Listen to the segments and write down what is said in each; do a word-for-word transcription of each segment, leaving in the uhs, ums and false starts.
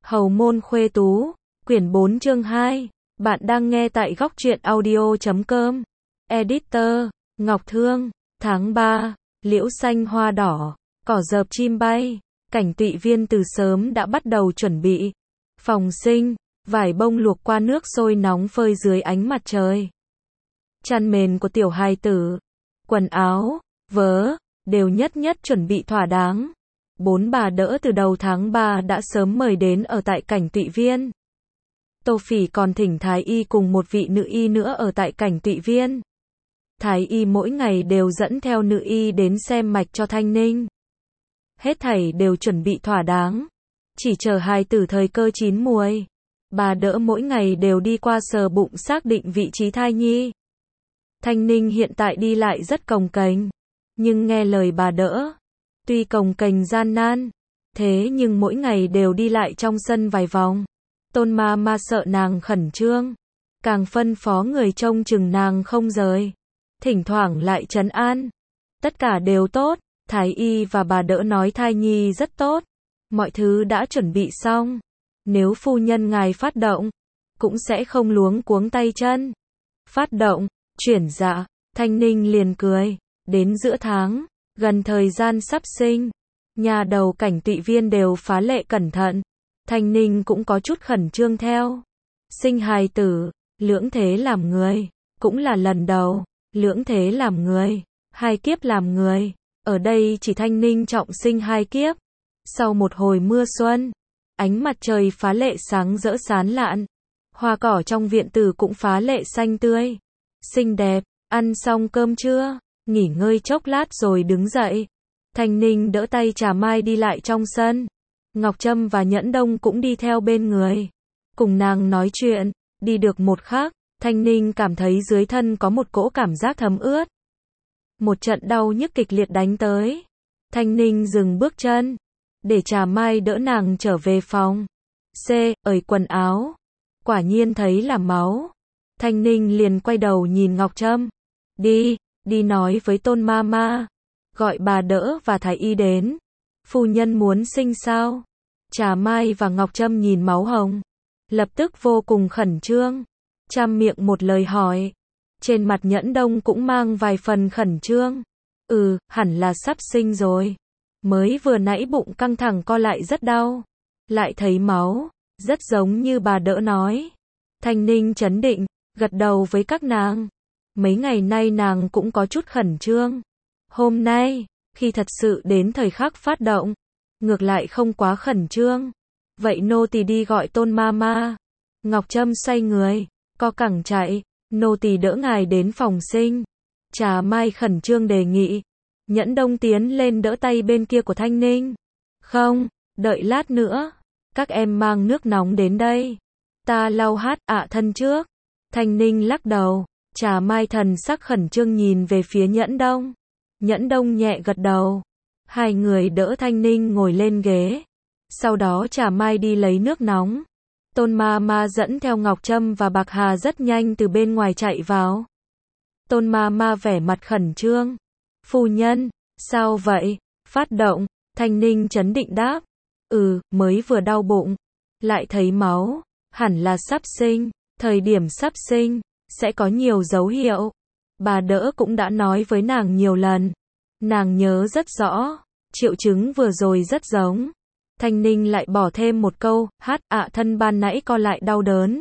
Hầu môn khuê tú, quyển bốn chương hai. Bạn đang nghe tại góc truyện audio chấm com. Editor, Ngọc Thương. Tháng ba, liễu xanh hoa đỏ, cỏ dợp chim bay. Cảnh Tụy Viên từ sớm đã bắt đầu chuẩn bị. Phòng sinh, vải bông luộc qua nước sôi nóng phơi dưới ánh mặt trời. Chăn mền của tiểu hài tử, quần áo, vớ, đều nhất nhất chuẩn bị thỏa đáng. Bốn bà đỡ từ đầu tháng ba đã sớm mời đến ở tại Cảnh Tụy Viên. Tô Phỉ còn thỉnh Thái Y cùng một vị nữ y nữa ở tại Cảnh Tụy Viên. Thái Y mỗi ngày đều dẫn theo nữ y đến xem mạch cho Thanh Ninh. Hết thảy đều chuẩn bị thỏa đáng, chỉ chờ hài tử thời cơ chín muồi. Bà đỡ mỗi ngày đều đi qua sờ bụng xác định vị trí thai nhi. Thanh Ninh hiện tại đi lại rất cồng kềnh, nhưng nghe lời bà đỡ, tuy cồng kềnh gian nan, thế nhưng mỗi ngày đều đi lại trong sân vài vòng. Tôn ma ma sợ nàng khẩn trương, càng phân phó người trông chừng nàng không rời, thỉnh thoảng lại trấn an. Tất cả đều tốt, Thái Y và bà đỡ nói thai nhi rất tốt, mọi thứ đã chuẩn bị xong. Nếu phu nhân ngài phát động, cũng sẽ không luống cuống tay chân. Phát động, chuyển dạ, Thanh Ninh liền cười. Đến giữa tháng, gần thời gian sắp sinh, nhà đầu Cảnh Tụy Viên đều phá lệ cẩn thận. Thanh Ninh cũng có chút khẩn trương theo. Sinh hài tử, lưỡng thế làm người, cũng là lần đầu, lưỡng thế làm người, hai kiếp làm người. Ở đây chỉ Thanh Ninh trọng sinh hai kiếp. Sau một hồi mưa xuân, ánh mặt trời phá lệ sáng rỡ sán lạn. Hoa cỏ trong viện tử cũng phá lệ xanh tươi, xinh đẹp. Ăn xong cơm trưa, nghỉ ngơi chốc lát rồi đứng dậy. Thanh Ninh đỡ tay Trà Mai đi lại trong sân. Ngọc Trâm và Nhẫn Đông cũng đi theo bên người, cùng nàng nói chuyện. Đi được một khắc, Thanh Ninh cảm thấy dưới thân có một cỗ cảm giác thấm ướt. Một trận đau nhức kịch liệt đánh tới. Thanh Ninh dừng bước chân, để Trà Mai đỡ nàng trở về phòng. C, ởi quần áo. Quả nhiên thấy là máu. Thanh Ninh liền quay đầu nhìn Ngọc Trâm. Đi, đi nói với Tôn ma ma, gọi bà đỡ và Thái Y đến. Phu nhân muốn sinh sao? Trà Mai và Ngọc Trâm nhìn máu hồng, lập tức vô cùng khẩn trương, chăm miệng một lời hỏi. Trên mặt Nhẫn Đông cũng mang vài phần khẩn trương. Ừ, hẳn là sắp sinh rồi. Mới vừa nãy bụng căng thẳng co lại rất đau, lại thấy máu, rất giống như bà đỡ nói. Thanh Ninh trấn định, gật đầu với các nàng. Mấy ngày nay nàng cũng có chút khẩn trương. Hôm nay, khi thật sự đến thời khắc phát động, ngược lại không quá khẩn trương. Vậy nô tỳ đi gọi Tôn ma ma. Ngọc Trâm xoay người, co cẳng chạy. Nô tỳ đỡ ngài đến phòng sinh. Trà Mai khẩn trương đề nghị. Nhẫn Đông tiến lên đỡ tay bên kia của Thanh Ninh. Không, đợi lát nữa, các em mang nước nóng đến đây. Ta lau hát ạ thân trước. Thanh Ninh lắc đầu. Trà Mai thần sắc khẩn trương nhìn về phía Nhẫn Đông. Nhẫn Đông nhẹ gật đầu. Hai người đỡ Thanh Ninh ngồi lên ghế. Sau đó Trà Mai đi lấy nước nóng. Tôn ma ma dẫn theo Ngọc Trâm và Bạc Hà rất nhanh từ bên ngoài chạy vào. Tôn ma ma vẻ mặt khẩn trương. Phu nhân, sao vậy? Phát động. Thanh Ninh trấn định đáp. Ừ, mới vừa đau bụng, lại thấy máu, hẳn là sắp sinh. Thời điểm sắp sinh sẽ có nhiều dấu hiệu. Bà đỡ cũng đã nói với nàng nhiều lần. Nàng nhớ rất rõ, triệu chứng vừa rồi rất giống. Thanh Ninh lại bỏ thêm một câu, hát ạ thân ban nãy co lại đau đớn,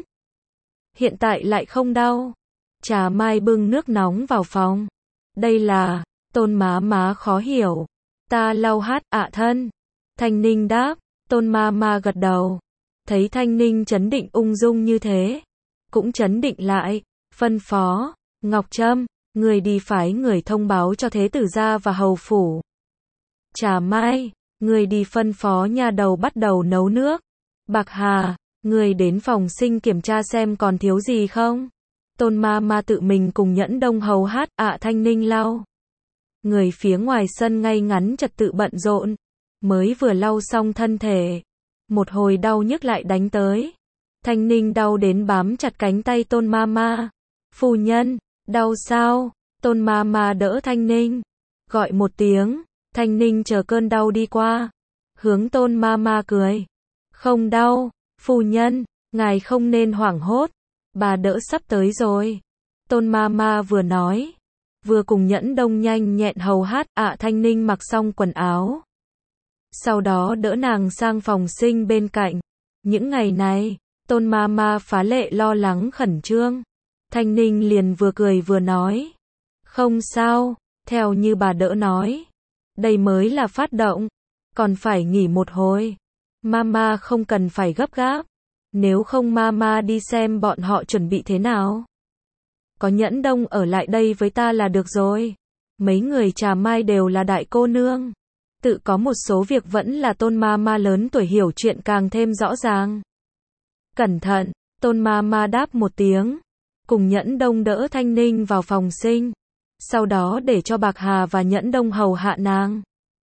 hiện tại lại không đau. Trà Mai bưng nước nóng vào phòng. Đây là, Tôn má má khó hiểu. Ta lau hát ạ thân. Thanh Ninh đáp. Tôn ma ma gật đầu. Thấy Thanh Ninh trấn định ung dung như thế, cũng trấn định lại, phân phó. Ngọc Trâm, người đi phái người thông báo cho thế tử gia và hầu phủ. Trà Mai, người đi phân phó nhà đầu bắt đầu nấu nước. Bạc Hà, người đến phòng sinh kiểm tra xem còn thiếu gì không. Tôn ma ma tự mình cùng Nhẫn Đông hầu hát ạ Thanh Ninh lau. Người phía ngoài sân ngay ngắn trật tự bận rộn. Mới vừa lau xong thân thể, một hồi đau nhức lại đánh tới. Thanh Ninh đau đến bám chặt cánh tay Tôn ma ma. Phu nhân, đau sao? Tôn ma ma đỡ Thanh Ninh, gọi một tiếng. Thanh Ninh chờ cơn đau đi qua, hướng Tôn ma ma cười. Không đau, phu nhân, ngài không nên hoảng hốt, bà đỡ sắp tới rồi. Tôn ma ma vừa nói, vừa cùng Nhẫn Đông nhanh nhẹn hầu hát. Ạ Thanh Ninh mặc xong quần áo, sau đó đỡ nàng sang phòng sinh bên cạnh. Những ngày này, Tôn ma ma phá lệ lo lắng khẩn trương. Thanh Ninh liền vừa cười vừa nói, không sao, theo như bà đỡ nói, đây mới là phát động, còn phải nghỉ một hồi. Mama không cần phải gấp gáp, nếu không mama đi xem bọn họ chuẩn bị thế nào. Có Nhẫn Đông ở lại đây với ta là được rồi. Mấy người Trà Mai đều là đại cô nương, tự có một số việc vẫn là Tôn mama lớn tuổi hiểu chuyện càng thêm rõ ràng. Cẩn thận, Tôn mama đáp một tiếng, cùng Nhẫn Đông đỡ Thanh Ninh vào phòng sinh, sau đó để cho Bạc Hà và Nhẫn Đông hầu hạ nàng.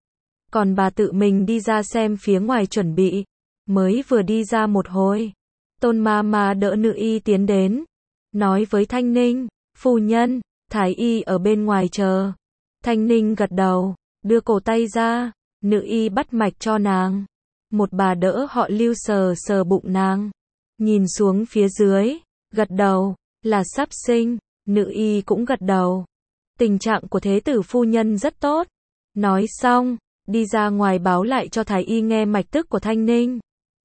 Còn bà tự mình đi ra xem phía ngoài chuẩn bị. Mới vừa đi ra một hồi, Tôn ma ma đỡ nữ y tiến đến, nói với Thanh Ninh, phu nhân, thái y ở bên ngoài chờ. Thanh Ninh gật đầu, đưa cổ tay ra, nữ y bắt mạch cho nàng. Một bà đỡ họ Lưu sờ sờ bụng nàng, nhìn xuống phía dưới, gật đầu, là sắp sinh. Nữ y cũng gật đầu, tình trạng của thế tử phu nhân rất tốt. Nói xong, đi ra ngoài báo lại cho thái y nghe mạch tức của Thanh Ninh.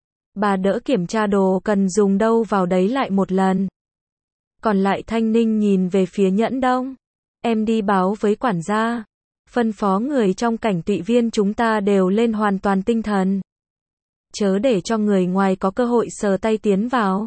Bà đỡ kiểm tra đồ cần dùng đâu vào đấy lại một lần. Còn lại Thanh Ninh nhìn về phía Nhẫn Đông, em đi báo với quản gia, phân phó người trong cảnh tụy viên chúng ta đều lên hoàn toàn tinh thần, chớ để cho người ngoài có cơ hội sờ tay tiến vào.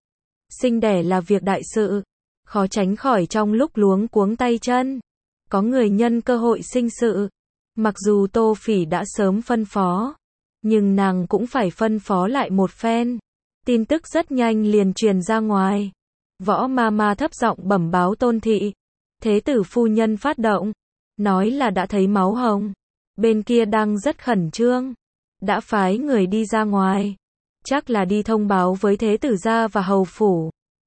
Sinh đẻ là việc đại sự, khó tránh khỏi trong lúc luống cuống tay chân, có người nhân cơ hội sinh sự. Mặc dù Tô Phỉ đã sớm phân phó, nhưng nàng cũng phải phân phó lại một phen. Tin tức rất nhanh liền truyền ra ngoài. Võ ma ma thấp giọng bẩm báo Tôn thị, thế tử phu nhân phát động, nói là đã thấy máu hồng. Bên kia đang rất khẩn trương, đã phái người đi ra ngoài, chắc là đi thông báo với thế tử gia và hầu phủ.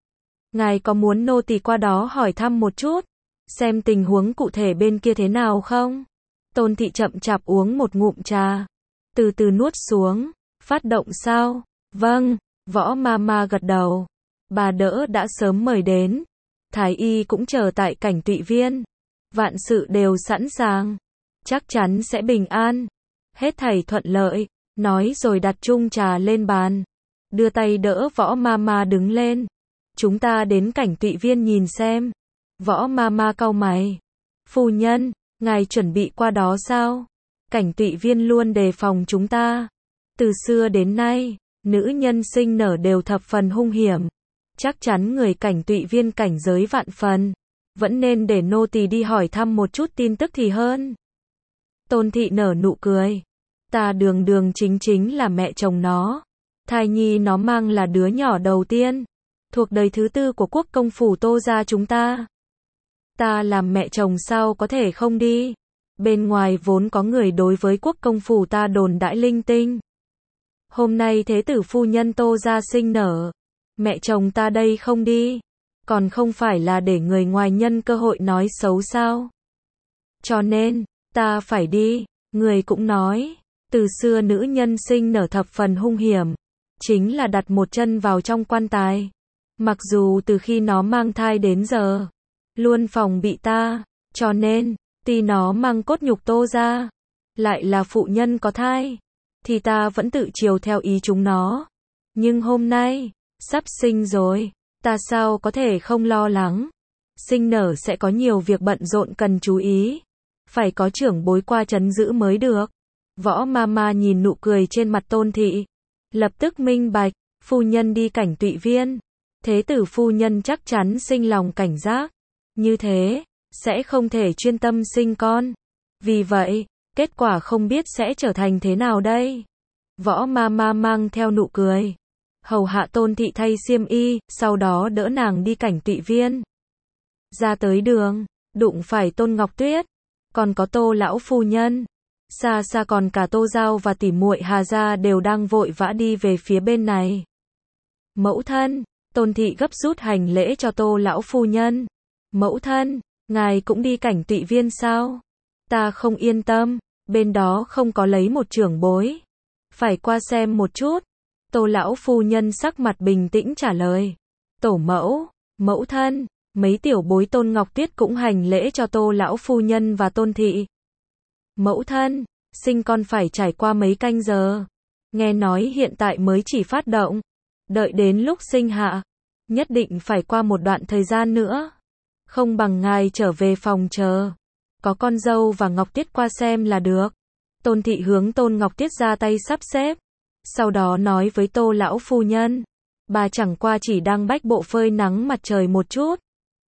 Ngài có muốn nô tỳ qua đó hỏi thăm một chút, xem tình huống cụ thể bên kia thế nào không? Tôn thị chậm chạp uống một ngụm trà, từ từ nuốt xuống. Phát động sao? Vâng, Võ ma ma gật đầu. Bà đỡ đã sớm mời đến, thái y cũng chờ tại cảnh tụy viên, vạn sự đều sẵn sàng, chắc chắn sẽ bình an, hết thảy thuận lợi. Nói rồi đặt chung trà lên bàn, đưa tay đỡ Võ ma ma đứng lên. Chúng ta đến cảnh tụy viên nhìn xem. Võ ma ma cau mày, phu nhân, ngài chuẩn bị qua đó sao? Cảnh tụy viên luôn đề phòng chúng ta. Từ xưa đến nay, nữ nhân sinh nở đều thập phần hung hiểm. Chắc chắn người cảnh tụy viên cảnh giới vạn phần. Vẫn nên để nô tỳ đi hỏi thăm một chút tin tức thì hơn. Tôn thị nở nụ cười. Ta đường đường chính chính là mẹ chồng nó. Thai nhi nó mang là đứa nhỏ đầu tiên, thuộc đời thứ tư của quốc công phủ Tô gia chúng ta. Ta làm mẹ chồng sao có thể không đi? Bên ngoài vốn có người đối với quốc công phủ ta đồn đãi linh tinh. Hôm nay thế tử phu nhân Tô gia sinh nở, mẹ chồng ta đây không đi, còn không phải là để người ngoài nhân cơ hội nói xấu sao? Cho nên, ta phải đi. Người cũng nói, từ xưa nữ nhân sinh nở thập phần hung hiểm, chính là đặt một chân vào trong quan tài. Mặc dù từ khi nó mang thai đến giờ, luôn phòng bị ta, cho nên, tuy nó mang cốt nhục Tô gia, lại là phụ nhân có thai, thì ta vẫn tự chiều theo ý chúng nó. Nhưng hôm nay, sắp sinh rồi, ta sao có thể không lo lắng. Sinh nở sẽ có nhiều việc bận rộn cần chú ý, phải có trưởng bối qua trấn giữ mới được. Võ ma ma nhìn nụ cười trên mặt Tôn thị, lập tức minh bạch, phu nhân đi cảnh tụy viên, thế tử phu nhân chắc chắn sinh lòng cảnh giác, như thế, sẽ không thể chuyên tâm sinh con. Vì vậy, kết quả không biết sẽ trở thành thế nào đây. Võ ma ma mang theo nụ cười, hầu hạ Tôn thị thay xiêm y, sau đó đỡ nàng đi cảnh tụy viên. Ra tới đường, đụng phải Tôn Ngọc Tuyết, còn có Tô lão phu nhân. Xa xa còn cả Tô Giao và tỷ muội Hà gia đều đang vội vã đi về phía bên này. Mẫu thân, Tôn thị gấp rút hành lễ cho Tô lão phu nhân. Mẫu thân, ngài cũng đi cảnh tụy viên sao? Ta không yên tâm, bên đó không có lấy một trưởng bối. Phải qua xem một chút. Tô lão phu nhân sắc mặt bình tĩnh trả lời. Tổ mẫu, mẫu thân, mấy tiểu bối Tôn Ngọc Tuyết cũng hành lễ cho Tô lão phu nhân và Tôn thị. Mẫu thân, sinh con phải trải qua mấy canh giờ. Nghe nói hiện tại mới chỉ phát động. Đợi đến lúc sinh hạ, nhất định phải qua một đoạn thời gian nữa. Không bằng ngài trở về phòng chờ. Có con dâu và Ngọc Tuyết qua xem là được. Tôn thị hướng Tôn Ngọc Tuyết ra tay sắp xếp. Sau đó nói với Tô lão phu nhân. Bà chẳng qua chỉ đang bách bộ phơi nắng mặt trời một chút.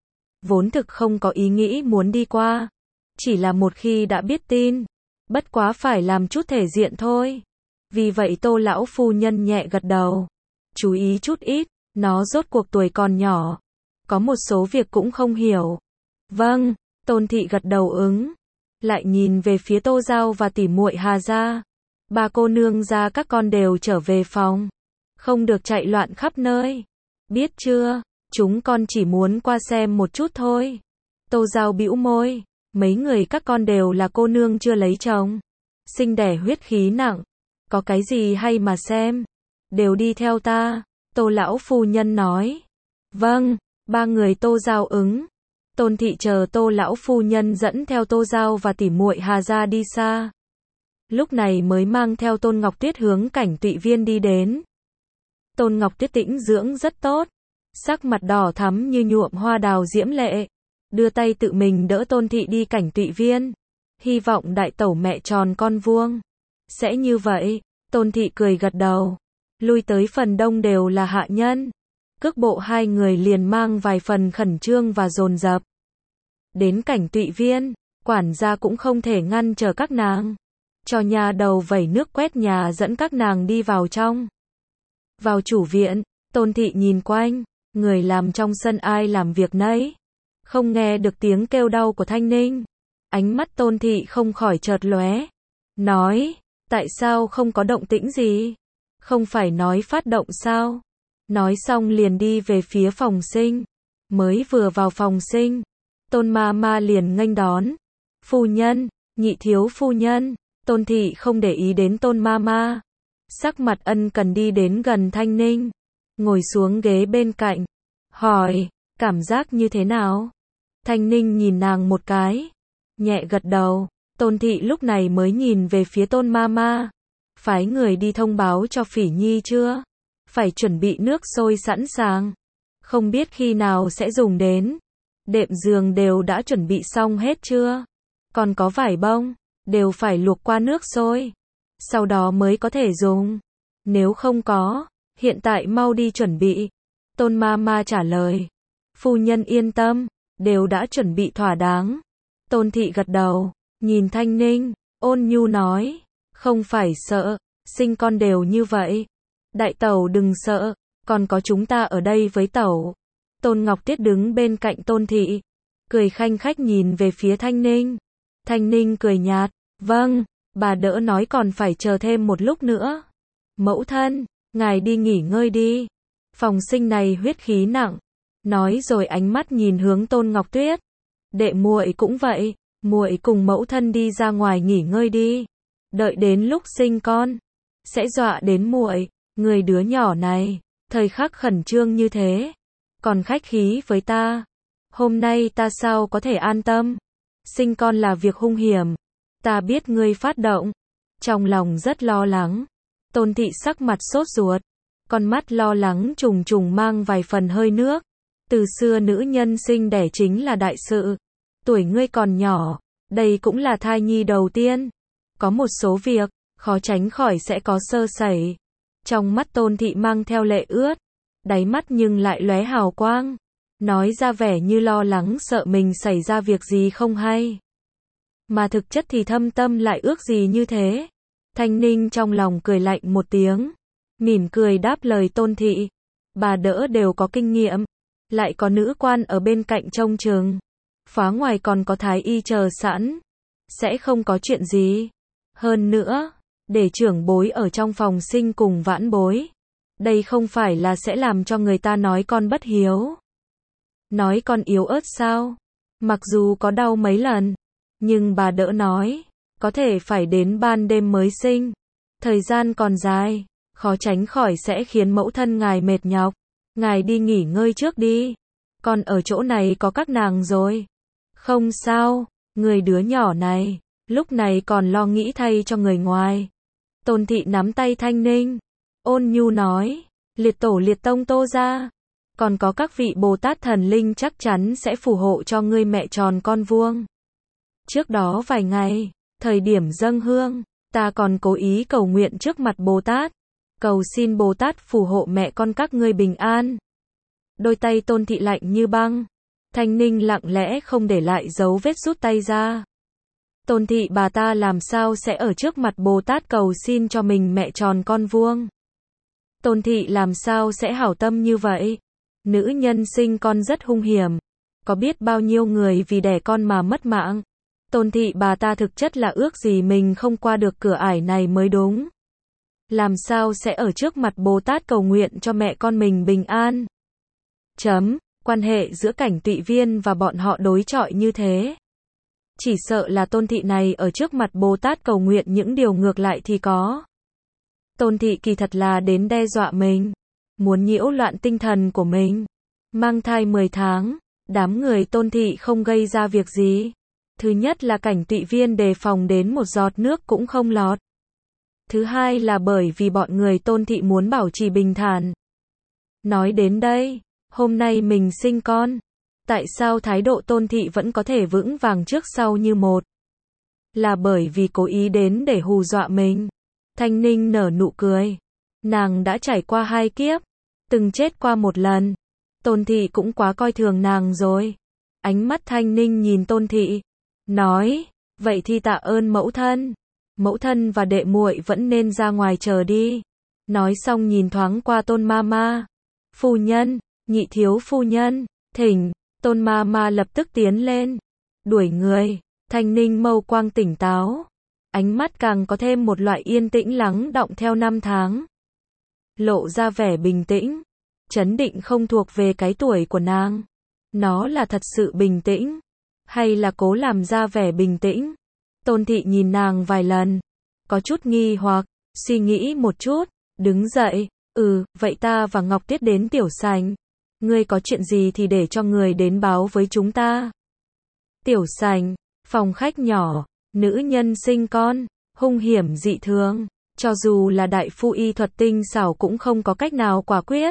Vốn thực không có ý nghĩ muốn đi qua. Chỉ là một khi đã biết tin. Bất quá phải làm chút thể diện thôi. Vì vậy Tô lão phu nhân nhẹ gật đầu. Chú ý chút ít, nó rốt cuộc tuổi còn nhỏ. Có một số việc cũng không hiểu. Vâng, Tôn thị gật đầu ứng. Lại nhìn về phía Tô Giao và tỉ muội Hà gia. Ba cô nương gia các con đều trở về phòng. Không được chạy loạn khắp nơi. Biết chưa, chúng con chỉ muốn qua xem một chút thôi. Tô Giao bĩu môi. Mấy người các con đều là cô nương chưa lấy chồng. Sinh đẻ huyết khí nặng. Có cái gì hay mà xem. Đều đi theo ta. Tô lão phu nhân nói. Vâng, ba người Tô Giao ứng. Tôn thị chờ Tô lão phu nhân dẫn theo Tô Giao và tỉ muội Hà gia đi xa. Lúc này mới mang theo Tôn Ngọc Tuyết hướng Cảnh Tụy Viên đi đến. Tôn Ngọc Tuyết tĩnh dưỡng rất tốt. Sắc mặt đỏ thắm như nhuộm hoa đào diễm lệ. Đưa tay tự mình đỡ Tôn thị đi Cảnh Tụy Viên. Hy vọng đại tẩu mẹ tròn con vuông. Sẽ như vậy. Tôn thị cười gật đầu. Lui tới phần đông đều là hạ nhân. Cước bộ hai người liền mang vài phần khẩn trương và dồn dập. Đến Cảnh Tụy Viên, quản gia cũng không thể ngăn chờ các nàng. Cho nhà đầu vẩy nước quét nhà dẫn các nàng đi vào trong. Vào chủ viện, Tôn thị nhìn quanh, người làm trong sân ai làm việc nấy. Không nghe được tiếng kêu đau của Thanh Ninh. Ánh mắt Tôn thị không khỏi chợt lóe. Nói, tại sao không có động tĩnh gì? Không phải nói phát động sao? Nói xong liền đi về phía phòng sinh. Mới vừa vào phòng sinh, Tôn ma ma liền nghênh đón. Phu nhân, nhị thiếu phu nhân. Tôn thị không để ý đến Tôn ma ma. Sắc mặt ân cần đi đến gần Thanh Ninh. Ngồi xuống ghế bên cạnh. Hỏi, cảm giác như thế nào? Thanh Ninh nhìn nàng một cái. Nhẹ gật đầu. Tôn thị lúc này mới nhìn về phía Tôn ma ma. Phái người đi thông báo cho Phỉ Nhi chưa? Phải chuẩn bị nước sôi sẵn sàng. Không biết khi nào sẽ dùng đến. Đệm giường đều đã chuẩn bị xong hết chưa? Còn có vải bông, đều phải luộc qua nước sôi. Sau đó mới có thể dùng. Nếu không có, hiện tại mau đi chuẩn bị. Tôn ma ma trả lời. Phu nhân yên tâm, đều đã chuẩn bị thỏa đáng. Tôn thị gật đầu, nhìn Thanh Ninh, ôn nhu nói. Không phải sợ, sinh con đều như vậy. Đại tẩu đừng sợ, còn có chúng ta ở đây với tẩu. Tôn Ngọc Tuyết đứng bên cạnh Tôn thị, cười khanh khách nhìn về phía Thanh Ninh. Thanh Ninh cười nhạt, vâng, bà đỡ nói còn phải chờ thêm một lúc nữa. Mẫu thân, ngài đi nghỉ ngơi đi. Phòng sinh này huyết khí nặng. Nói rồi ánh mắt nhìn hướng Tôn Ngọc Tuyết. Đệ muội cũng vậy, muội cùng mẫu thân đi ra ngoài nghỉ ngơi đi. Đợi đến lúc sinh con, sẽ dọa đến muội. Người đứa nhỏ này, thời khắc khẩn trương như thế, còn khách khí với ta. Hôm nay ta sao có thể an tâm? Sinh con là việc hung hiểm. Ta biết ngươi phát động. Trong lòng rất lo lắng. Tôn thị sắc mặt sốt ruột. Con mắt lo lắng trùng trùng mang vài phần hơi nước. Từ xưa nữ nhân sinh đẻ chính là đại sự. Tuổi ngươi còn nhỏ, đây cũng là thai nhi đầu tiên. Có một số việc, khó tránh khỏi sẽ có sơ sẩy. Trong mắt Tôn thị mang theo lệ ướt. Đáy mắt nhưng lại lóe hào quang. Nói ra vẻ như lo lắng sợ mình xảy ra việc gì không hay. Mà thực chất thì thâm tâm lại ước gì như thế. Thanh Ninh trong lòng cười lạnh một tiếng. Mỉm cười đáp lời Tôn thị. Bà đỡ đều có kinh nghiệm. Lại có nữ quan ở bên cạnh trông chừng. Phá ngoài còn có thái y chờ sẵn. Sẽ không có chuyện gì. Hơn nữa, để trưởng bối ở trong phòng sinh cùng vãn bối. Đây không phải là sẽ làm cho người ta nói con bất hiếu. Nói con yếu ớt sao? Mặc dù có đau mấy lần. Nhưng bà đỡ nói. Có thể phải đến ban đêm mới sinh. Thời gian còn dài. khó tránh khỏi sẽ khiến mẫu thân ngài mệt nhọc. Ngài đi nghỉ ngơi trước đi. Con ở chỗ này có các nàng rồi. Không sao, người đứa nhỏ này, lúc này còn lo nghĩ thay cho người ngoài. Tôn thị nắm tay Thanh Ninh, ôn nhu nói, liệt tổ liệt tông Tô gia, còn có các vị Bồ Tát thần linh chắc chắn sẽ phù hộ cho ngươi mẹ tròn con vuông. Trước đó vài ngày, thời điểm dâng hương, ta còn cố ý cầu nguyện trước mặt Bồ Tát, cầu xin Bồ Tát phù hộ mẹ con các ngươi bình an. Đôi tay Tôn thị lạnh như băng. Thanh Ninh lặng lẽ không để lại dấu vết rút tay ra. Tôn thị bà ta làm sao sẽ ở trước mặt Bồ Tát cầu xin cho mình mẹ tròn con vuông. Tôn thị làm sao sẽ hảo tâm như vậy. Nữ nhân sinh con rất hung hiểm. Có biết bao nhiêu người vì đẻ con mà mất mạng. Tôn thị bà ta thực chất là ước gì mình không qua được cửa ải này mới đúng. Làm sao sẽ ở trước mặt Bồ Tát cầu nguyện cho mẹ con mình bình an. Chấm. Quan hệ giữa Cảnh Tụy Viên và bọn họ đối chọi như thế. Chỉ sợ là Tôn thị này ở trước mặt Bồ Tát cầu nguyện những điều ngược lại thì có. Tôn thị kỳ thật là đến đe dọa mình. Muốn nhiễu loạn tinh thần của mình. Mang thai mười tháng, đám người Tôn thị không gây ra việc gì. Thứ nhất là Cảnh Tụy Viên đề phòng đến một giọt nước cũng không lọt. Thứ hai là bởi vì bọn người Tôn thị muốn bảo trì bình thản. Nói đến đây, hôm nay mình sinh con. Tại sao thái độ Tôn thị vẫn có thể vững vàng trước sau như một? Là bởi vì cố ý đến để hù dọa mình. Thanh Ninh nở nụ cười. Nàng đã trải qua hai kiếp. Từng chết qua một lần. Tôn thị cũng quá coi thường nàng rồi. Ánh mắt Thanh Ninh nhìn Tôn thị. Nói, vậy thì tạ ơn mẫu thân. Mẫu thân và đệ muội vẫn nên ra ngoài chờ đi. Nói xong nhìn thoáng qua Tôn ma ma. Phu nhân, nhị thiếu phu nhân, thỉnh. Tôn ma ma lập tức tiến lên. Đuổi người. Thanh Ninh mâu quang tỉnh táo. Ánh mắt càng có thêm một loại yên tĩnh lắng đọng theo năm tháng. Lộ ra vẻ bình tĩnh. Chấn định không thuộc về cái tuổi của nàng. Nó là thật sự bình tĩnh. Hay là cố làm ra vẻ bình tĩnh. Tôn thị nhìn nàng vài lần. Có chút nghi hoặc. Suy nghĩ một chút. Đứng dậy. Ừ, vậy ta và Ngọc Tiết đến tiểu sành. Ngươi có chuyện gì thì để cho người đến báo với chúng ta. Tiểu sành. Phòng khách nhỏ. Nữ nhân sinh con. Hung hiểm dị thường. Cho dù là đại phu y thuật tinh xảo cũng không có cách nào quả quyết.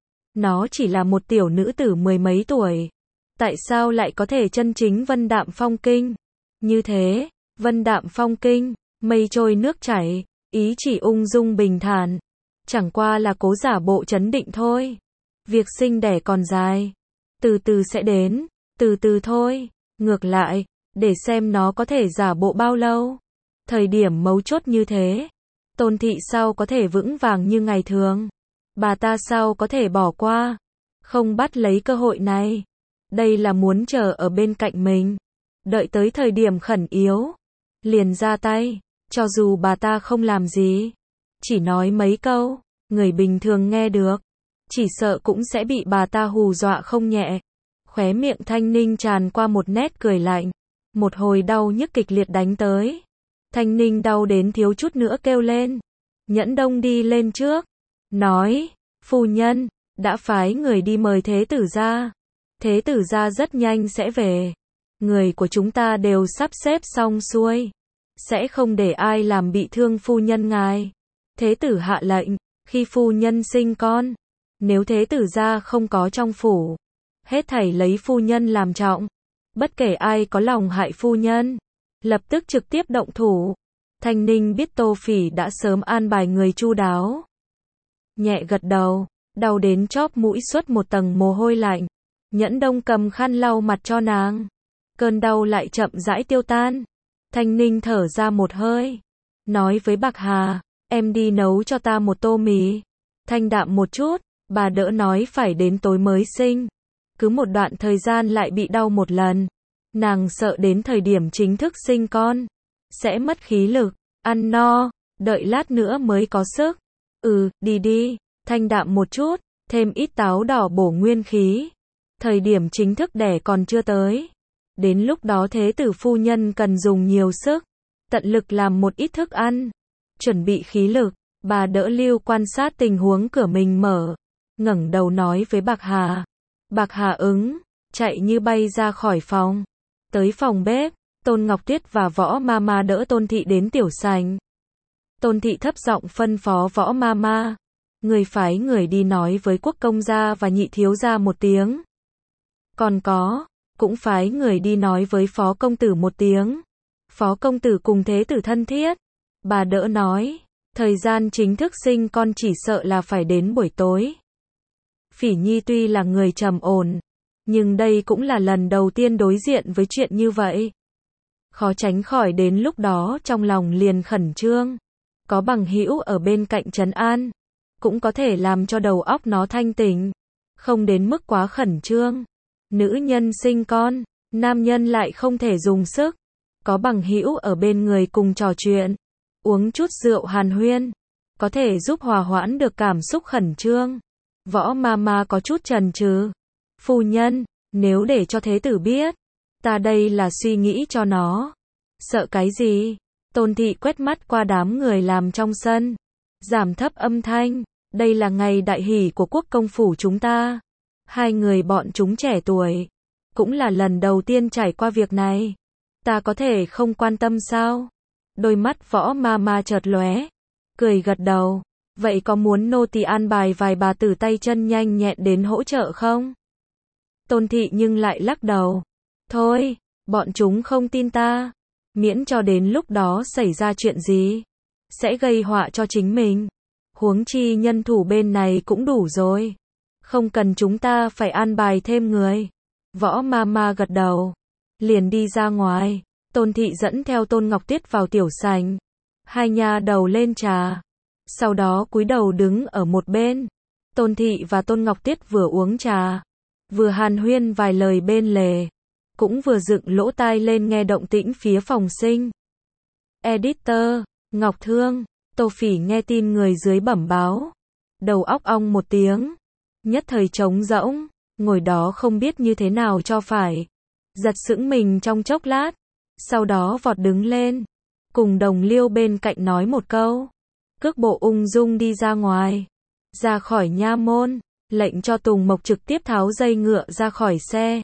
Nó chỉ là một tiểu nữ tử mười mấy tuổi. Tại sao lại có thể chân chính vân đạm phong kinh? Như thế, vân đạm phong kinh, mây trôi nước chảy, ý chỉ ung dung bình thản. Chẳng qua là cố giả bộ trấn định thôi. Việc sinh đẻ còn dài. Từ từ sẽ đến, từ từ thôi. Ngược lại, để xem nó có thể giả bộ bao lâu. Thời điểm mấu chốt như thế. Tôn thị sao có thể vững vàng như ngày thường? Bà ta sao có thể bỏ qua? Không bắt lấy cơ hội này. Đây là muốn chờ ở bên cạnh mình. Đợi tới thời điểm khẩn yếu. Liền ra tay. Cho dù bà ta không làm gì. Chỉ nói mấy câu. Người bình thường nghe được. Chỉ sợ cũng sẽ bị bà ta hù dọa không nhẹ. Khóe miệng Thanh Ninh tràn qua một nét cười lạnh. Một hồi đau nhức kịch liệt đánh tới. Thanh Ninh đau đến thiếu chút nữa kêu lên. Nhẫn Đông đi lên trước. Nói, phu nhân, đã phái người đi mời thế tử ra. Thế tử ra rất nhanh sẽ về. Người của chúng ta đều sắp xếp xong xuôi. Sẽ không để ai làm bị thương phu nhân ngài. Thế tử hạ lệnh, khi phu nhân sinh con. Nếu thế tử ra không có trong phủ. Hết thảy lấy phu nhân làm trọng. Bất kể ai có lòng hại phu nhân. Lập tức trực tiếp động thủ. Thanh Ninh biết Tô Phỉ đã sớm an bài người chu đáo. Nhẹ gật đầu, đau đến chóp mũi xuất một tầng mồ hôi lạnh. Nhẫn Đông cầm khăn lau mặt cho nàng. Cơn đau lại chậm rãi tiêu tan. Thanh Ninh thở ra một hơi. Nói với Bạc Hà, em đi nấu cho ta một tô mì. Thanh đạm một chút, bà đỡ nói phải đến tối mới sinh. Cứ một đoạn thời gian lại bị đau một lần. Nàng sợ đến thời điểm chính thức sinh con. Sẽ mất khí lực, ăn no, đợi lát nữa mới có sức. Ừ, đi đi, thanh đạm một chút, thêm ít táo đỏ bổ nguyên khí. Thời điểm chính thức đẻ còn chưa tới. Đến lúc đó thế tử phu nhân cần dùng nhiều sức. Tận lực làm một ít thức ăn. Chuẩn bị khí lực, Bà đỡ Lưu quan sát tình huống cửa mình mở, ngẩng đầu nói với Bạc Hà. Bạc Hà ứng, chạy như bay ra khỏi phòng. Tới phòng bếp, Tôn Ngọc Tuyết và Võ Mama đỡ Tôn Thị đến tiểu sảnh. Tôn Thị thấp giọng phân phó Võ Mama, người phái người đi nói với Quốc công gia và Nhị thiếu gia một tiếng. Còn có, cũng phái người đi nói với Phó công tử một tiếng. Phó công tử cùng thế tử thân thiết. Bà đỡ nói, thời gian chính thức sinh con chỉ sợ là phải đến buổi tối. Phỉ Nhi tuy là người trầm ổn, nhưng đây cũng là lần đầu tiên đối diện với chuyện như vậy. Khó tránh khỏi đến lúc đó trong lòng liền khẩn trương. Có bằng hữu ở bên cạnh trấn an, cũng có thể làm cho đầu óc nó thanh tỉnh, không đến mức quá khẩn trương. Nữ nhân sinh con, nam nhân lại không thể dùng sức. Có bằng hữu ở bên người cùng trò chuyện, uống chút rượu hàn huyên, có thể giúp hòa hoãn được cảm xúc khẩn trương. Võ Mama có chút chần chừ. Phu nhân, nếu để cho thế tử biết, ta đây là suy nghĩ cho nó. Sợ cái gì? Tôn Thị quét mắt qua đám người làm trong sân, giảm thấp âm thanh, đây là ngày đại hỷ của quốc công phủ chúng ta. Hai người bọn chúng trẻ tuổi, cũng là lần đầu tiên trải qua việc này. Ta có thể không quan tâm sao? Đôi mắt Võ Mama chợt lóe, cười gật đầu. Vậy có muốn nô tỳ an bài vài bà tử tay chân nhanh nhẹn đến hỗ trợ không? Tôn Thị nhưng lại lắc đầu. Thôi, bọn chúng không tin ta. Miễn cho đến lúc đó xảy ra chuyện gì, sẽ gây họa cho chính mình. Huống chi nhân thủ bên này cũng đủ rồi. Không cần chúng ta phải an bài thêm người. Võ Mama gật đầu, liền đi ra ngoài. Tôn Thị dẫn theo Tôn Ngọc Tuyết vào tiểu sảnh. Hai nha đầu lên trà, sau đó cúi đầu đứng ở một bên. Tôn Thị và Tôn Ngọc Tuyết vừa uống trà, vừa hàn huyên vài lời bên lề, cũng vừa dựng lỗ tai lên nghe động tĩnh phía phòng sinh. Editor, Ngọc Thương, Tô Phỉ nghe tin người dưới bẩm báo, đầu óc ong một tiếng, nhất thời trống rỗng, ngồi đó không biết như thế nào cho phải. Giật sững mình trong chốc lát, sau đó vọt đứng lên, cùng đồng liêu bên cạnh nói một câu, cước bộ ung dung đi ra ngoài, ra khỏi nha môn, lệnh cho Tùng Mộc trực tiếp tháo dây ngựa ra khỏi xe.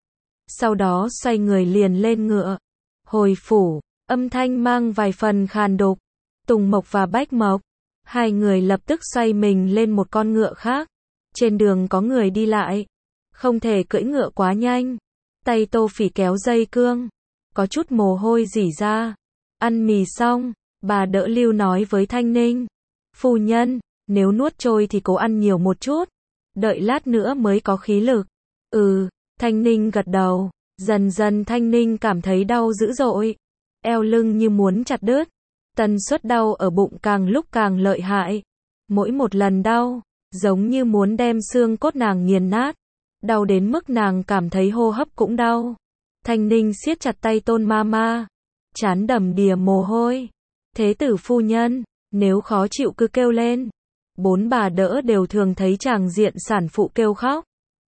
Sau đó xoay người liền lên ngựa, hồi phủ, âm thanh mang vài phần khàn đục. Tùng Mộc và Bách Mộc, hai người lập tức xoay mình lên một con ngựa khác. Trên đường có người đi lại, không thể cưỡi ngựa quá nhanh. Tay Tô Phỉ kéo dây cương, có chút mồ hôi rỉ ra. Ăn mì xong, bà đỡ Lưu nói với Thanh Ninh, phu nhân, nếu nuốt trôi thì cố ăn nhiều một chút, đợi lát nữa mới có khí lực. Ừ, Thanh Ninh gật đầu. Dần dần Thanh Ninh cảm thấy đau dữ dội, eo lưng như muốn chặt đứt, tần suất đau ở bụng càng lúc càng lợi hại. Mỗi một lần đau, giống như muốn đem xương cốt nàng nghiền nát, đau đến mức nàng cảm thấy hô hấp cũng đau. Thanh Ninh siết chặt tay Tôn Mama, trán đầm đìa mồ hôi. Thế tử phu nhân, nếu khó chịu cứ kêu lên. Bốn bà đỡ đều thường thấy chàng diện sản phụ kêu khóc.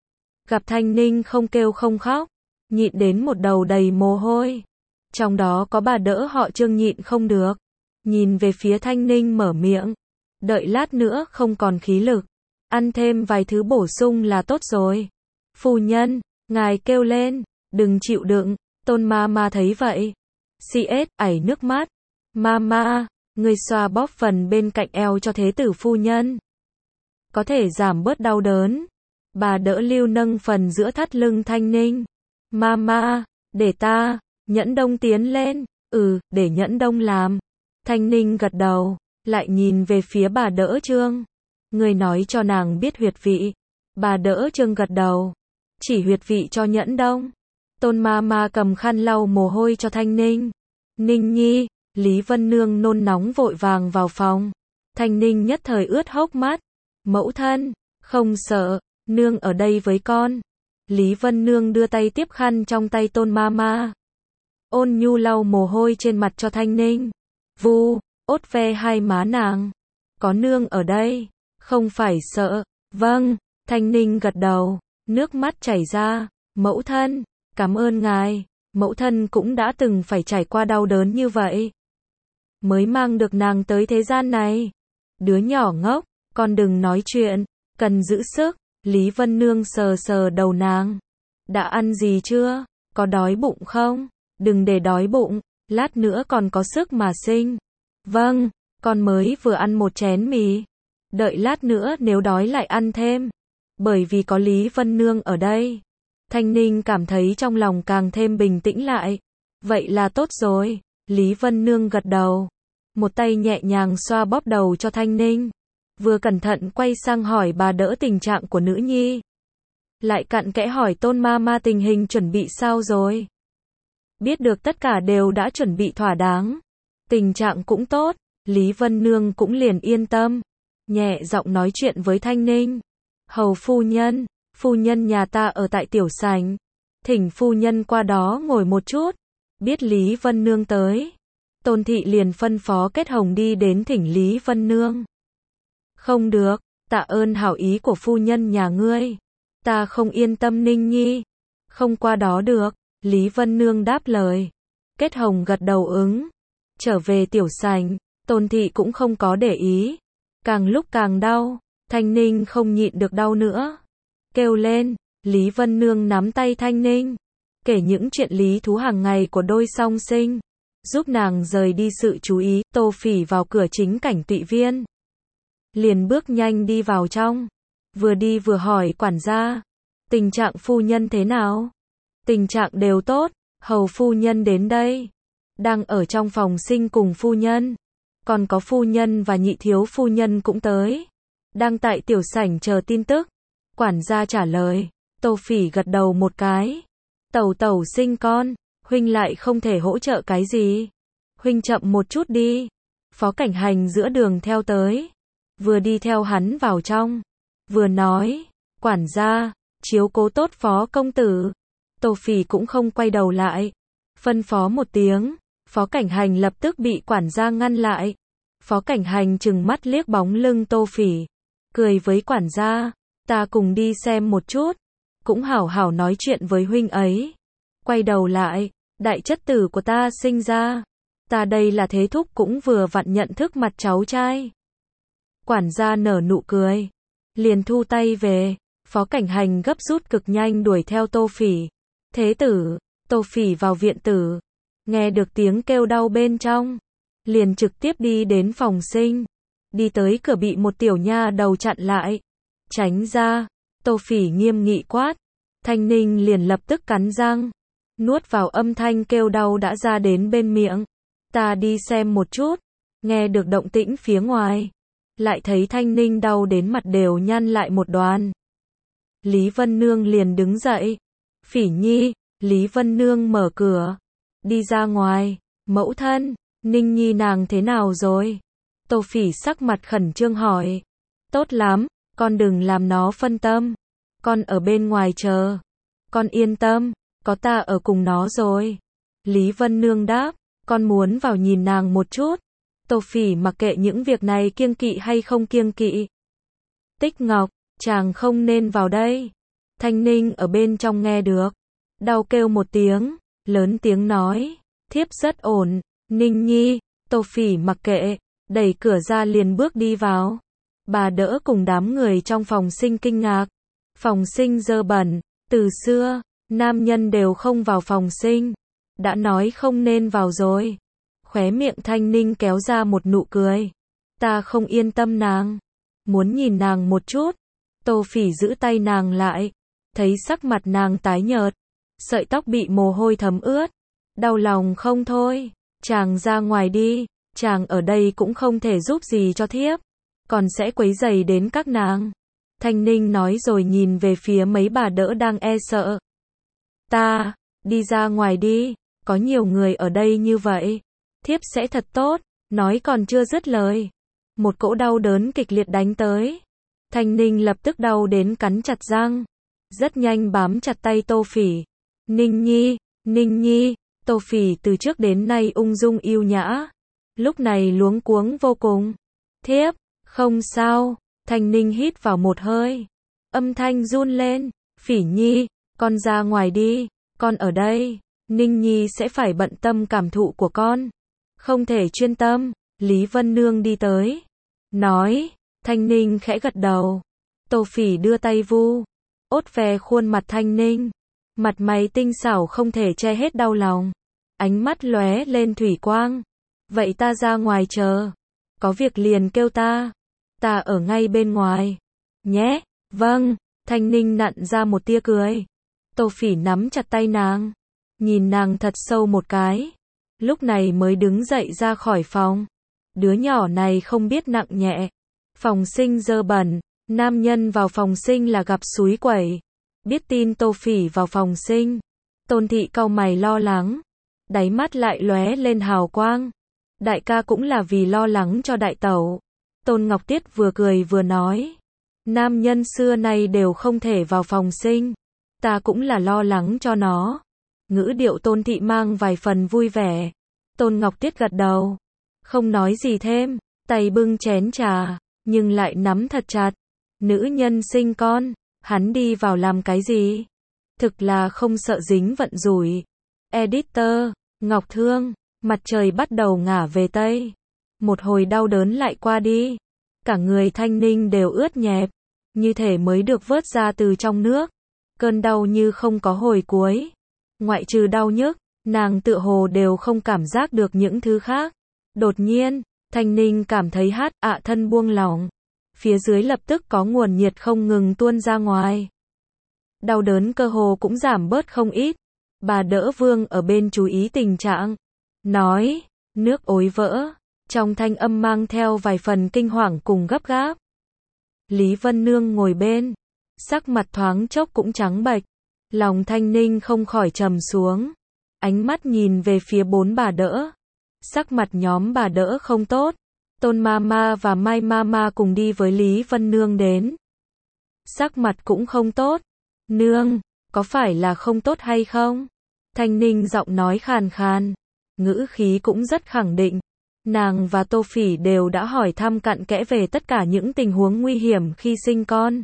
Gặp Thanh Ninh không kêu không khóc, nhịn đến một đầu đầy mồ hôi. Trong đó có bà đỡ họ Trương nhịn không được, nhìn về phía Thanh Ninh mở miệng, đợi lát nữa không còn khí lực, ăn thêm vài thứ bổ sung là tốt rồi. Phu nhân, ngài kêu lên, đừng chịu đựng. Tôn Mama thấy vậy, xê ét ảy nước mắt. Mama, người xoa bóp phần bên cạnh eo cho thế tử phu nhân, có thể giảm bớt đau đớn. Bà đỡ Lưu nâng phần giữa thắt lưng Thanh Ninh. Mama, để ta. Nhẫn Đông tiến lên. Ừ, để Nhẫn Đông làm. Thanh Ninh gật đầu, lại nhìn về phía bà đỡ Trương. Người nói cho nàng biết huyệt vị. Bà đỡ Trương gật đầu, chỉ huyệt vị cho Nhẫn Đông. Tôn Mama cầm khăn lau mồ hôi cho Thanh Ninh. Ninh nhi, Lý Vân Nương nôn nóng vội vàng vào phòng. Thanh Ninh nhất thời ướt hốc mắt. Mẫu thân, không sợ, nương ở đây với con. Lý Vân Nương đưa tay tiếp khăn trong tay Tôn Mama, ôn nhu lau mồ hôi trên mặt cho Thanh Ninh. Vu, ốt ve hai má nàng. Có nương ở đây, không phải sợ. Vâng, Thanh Ninh gật đầu, nước mắt chảy ra. Mẫu thân, cảm ơn ngài. Mẫu thân cũng đã từng phải trải qua đau đớn như vậy, mới mang được nàng tới thế gian này. Đứa nhỏ ngốc, con đừng nói chuyện, cần giữ sức. Lý Vân Nương sờ sờ đầu nàng. Đã ăn gì chưa? Có đói bụng không? Đừng để đói bụng, lát nữa còn có sức mà sinh. Vâng, con mới vừa ăn một chén mì. Đợi lát nữa nếu đói lại ăn thêm. Bởi vì có Lý Vân Nương ở đây, Thanh Ninh cảm thấy trong lòng càng thêm bình tĩnh lại. Vậy là tốt rồi. Lý Vân Nương gật đầu. Một tay nhẹ nhàng xoa bóp đầu cho Thanh Ninh. Vừa cẩn thận quay sang hỏi bà đỡ tình trạng của nữ nhi. Lại cặn kẽ hỏi Tôn ma ma tình hình chuẩn bị sao rồi. Biết được tất cả đều đã chuẩn bị thỏa đáng. Tình trạng cũng tốt. Lý Vân Nương cũng liền yên tâm. Nhẹ giọng nói chuyện với Thanh Ninh. Hầu phu nhân, phu nhân nhà ta ở tại tiểu sảnh. Thỉnh phu nhân qua đó ngồi một chút. Biết Lý Vân Nương tới, Tôn thị liền phân phó Kết Hồng đi đến thỉnh Lý Vân Nương. Không được, tạ ơn hảo ý của phu nhân nhà ngươi. Ta không yên tâm Ninh nhi. Không qua đó được, Lý Vân Nương đáp lời. Kết Hồng gật đầu ứng. Trở về tiểu sảnh, Tôn thị cũng không có để ý. Càng lúc càng đau, Thanh Ninh không nhịn được đau nữa. Kêu lên, Lý Vân Nương nắm tay Thanh Ninh. Kể những chuyện lý thú hàng ngày của đôi song sinh. Giúp nàng rời đi sự chú ý. Tô Phỉ vào cửa chính cảnh tụy viên. Liền bước nhanh đi vào trong. Vừa đi vừa hỏi quản gia. Tình trạng phu nhân thế nào? Tình trạng đều tốt. Hầu phu nhân đến đây. Đang ở trong phòng sinh cùng phu nhân. Còn có phu nhân và nhị thiếu phu nhân cũng tới. Đang tại tiểu sảnh chờ tin tức. Quản gia trả lời. Tô Phỉ gật đầu một cái. Tẩu tẩu sinh con, huynh lại không thể hỗ trợ cái gì. Huynh chậm một chút đi. Phó Cảnh Hành giữa đường theo tới. Vừa đi theo hắn vào trong. Vừa nói, quản gia, chiếu cố tốt phó công tử. Tô Phỉ cũng không quay đầu lại. Phân phó một tiếng, Phó Cảnh Hành lập tức bị quản gia ngăn lại. Phó Cảnh Hành trừng mắt liếc bóng lưng Tô Phỉ. Cười với quản gia, ta cùng đi xem một chút. Cũng hảo hảo nói chuyện với huynh ấy. Quay đầu lại, đại chất tử của ta sinh ra. Ta đây là thế thúc cũng vừa vặn nhận thức mặt cháu trai. Quản gia nở nụ cười. Liền thu tay về. Phó Cảnh Hành gấp rút cực nhanh đuổi theo Tô Phỉ. Thế tử, Tô Phỉ vào viện tử. Nghe được tiếng kêu đau bên trong. Liền trực tiếp đi đến phòng sinh. Đi tới cửa bị một tiểu nha đầu chặn lại. Tránh ra. Tô Phỉ nghiêm nghị quát. Thanh Ninh liền lập tức cắn răng. Nuốt vào âm thanh kêu đau đã ra đến bên miệng. Ta đi xem một chút. Nghe được động tĩnh phía ngoài. Lại thấy Thanh Ninh đau đến mặt đều nhăn lại một đoàn. Lý Vân Nương liền đứng dậy. Phỉ nhi, Lý Vân Nương mở cửa. Đi ra ngoài. Mẫu thân, Ninh nhi nàng thế nào rồi? Tô Phỉ sắc mặt khẩn trương hỏi. Tốt lắm, con đừng làm nó phân tâm. Con ở bên ngoài chờ. Con yên tâm, có ta ở cùng nó rồi. Lý Vân Nương đáp, con muốn vào nhìn nàng một chút. Tô Phỉ mặc kệ những việc này kiêng kỵ hay không kiêng kỵ. Tích Ngọc, chàng không nên vào đây. Thanh Ninh ở bên trong nghe được. Đau kêu một tiếng, lớn tiếng nói. Thiếp rất ổn, Ninh nhi. Tô Phỉ mặc kệ, đẩy cửa ra liền bước đi vào. Bà đỡ cùng đám người trong phòng sinh kinh ngạc. Phòng sinh dơ bẩn, từ xưa, nam nhân đều không vào phòng sinh. Đã nói không nên vào rồi. Khóe miệng Thanh Ninh kéo ra một nụ cười. Ta không yên tâm nàng. Muốn nhìn nàng một chút. Tô Phỉ giữ tay nàng lại. Thấy sắc mặt nàng tái nhợt. Sợi tóc bị mồ hôi thấm ướt. Đau lòng không thôi. Chàng ra ngoài đi. Chàng ở đây cũng không thể giúp gì cho thiếp. Còn sẽ quấy rầy đến các nàng. Thanh Ninh nói rồi nhìn về phía mấy bà đỡ đang e sợ. Ta, đi ra ngoài đi. Có nhiều người ở đây như vậy. Thiếp sẽ thật tốt. Nói còn chưa dứt lời. Một cỗ đau đớn kịch liệt đánh tới. Thanh Ninh lập tức đau đến cắn chặt răng. Rất nhanh bám chặt tay Tô Phỉ. Ninh nhi, Ninh nhi. Tô Phỉ từ trước đến nay ung dung yêu nhã. Lúc này luống cuống vô cùng. Thiếp, không sao. Thanh Ninh hít vào một hơi. Âm thanh run lên. Phỉ nhi, con ra ngoài đi. Con ở đây. Ninh nhi sẽ phải bận tâm cảm thụ của con. Không thể chuyên tâm. Lý Vân Nương đi tới. nói. Thanh Ninh khẽ gật đầu. Tô Phỉ đưa tay vu ốt ve khuôn mặt Thanh Ninh. Mặt mày tinh xảo không thể che hết đau lòng. Ánh mắt lóe lên thủy quang. Vậy ta ra ngoài chờ. Có việc liền kêu ta. Ta ở ngay bên ngoài. Nhé. Vâng. Thanh Ninh nặn ra một tia cười. Tô Phỉ nắm chặt tay nàng. Nhìn nàng thật sâu một cái. Lúc này mới đứng dậy ra khỏi phòng. Đứa nhỏ này không biết nặng nhẹ. Phòng sinh dơ bẩn. Nam nhân vào phòng sinh là gặp xúi quẩy. Biết tin Tô Phỉ vào phòng sinh. Tôn Thị cau mày lo lắng. Đáy mắt lại lóe lên hào quang. Đại ca cũng là vì lo lắng cho đại tẩu. Tôn Ngọc Tiết vừa cười vừa nói. Nam nhân xưa nay đều không thể vào phòng sinh. Ta cũng là lo lắng cho nó. Ngữ điệu Tôn Thị mang vài phần vui vẻ. Tôn Ngọc Tiết gật đầu. Không nói gì thêm. Tay bưng chén trà. Nhưng lại nắm thật chặt. Nữ nhân sinh con. Hắn đi vào làm cái gì? Thực là không sợ dính vận rủi. Editor. Ngọc Thương. Mặt trời bắt đầu ngả về Tây. Một hồi đau đớn lại qua đi. Cả người Thanh Ninh đều ướt nhẹp. Như thể mới được vớt ra từ trong nước. Cơn đau như không có hồi cuối. Ngoại trừ đau nhức, nàng tựa hồ đều không cảm giác được những thứ khác. Đột nhiên, Thanh Ninh cảm thấy hát ạ thân buông lỏng. Phía dưới lập tức có nguồn nhiệt không ngừng tuôn ra ngoài. Đau đớn cơ hồ cũng giảm bớt không ít. Bà đỡ Vương ở bên chú ý tình trạng. Nói, nước ối vỡ. Trong thanh âm mang theo vài phần kinh hoàng cùng gấp gáp. Lý Vân Nương ngồi bên. Sắc mặt thoáng chốc cũng trắng bệch. Lòng Thanh Ninh không khỏi trầm xuống. Ánh mắt nhìn về phía bốn bà đỡ. Sắc mặt nhóm bà đỡ không tốt. Tôn Mama và Mai Mama cùng đi với Lý Vân Nương đến. Sắc mặt cũng không tốt. Nương, có phải là không tốt hay không? Thanh Ninh giọng nói khàn khàn. Ngữ khí cũng rất khẳng định. Nàng và Tô Phỉ đều đã hỏi thăm cặn kẽ về tất cả những tình huống nguy hiểm khi sinh con.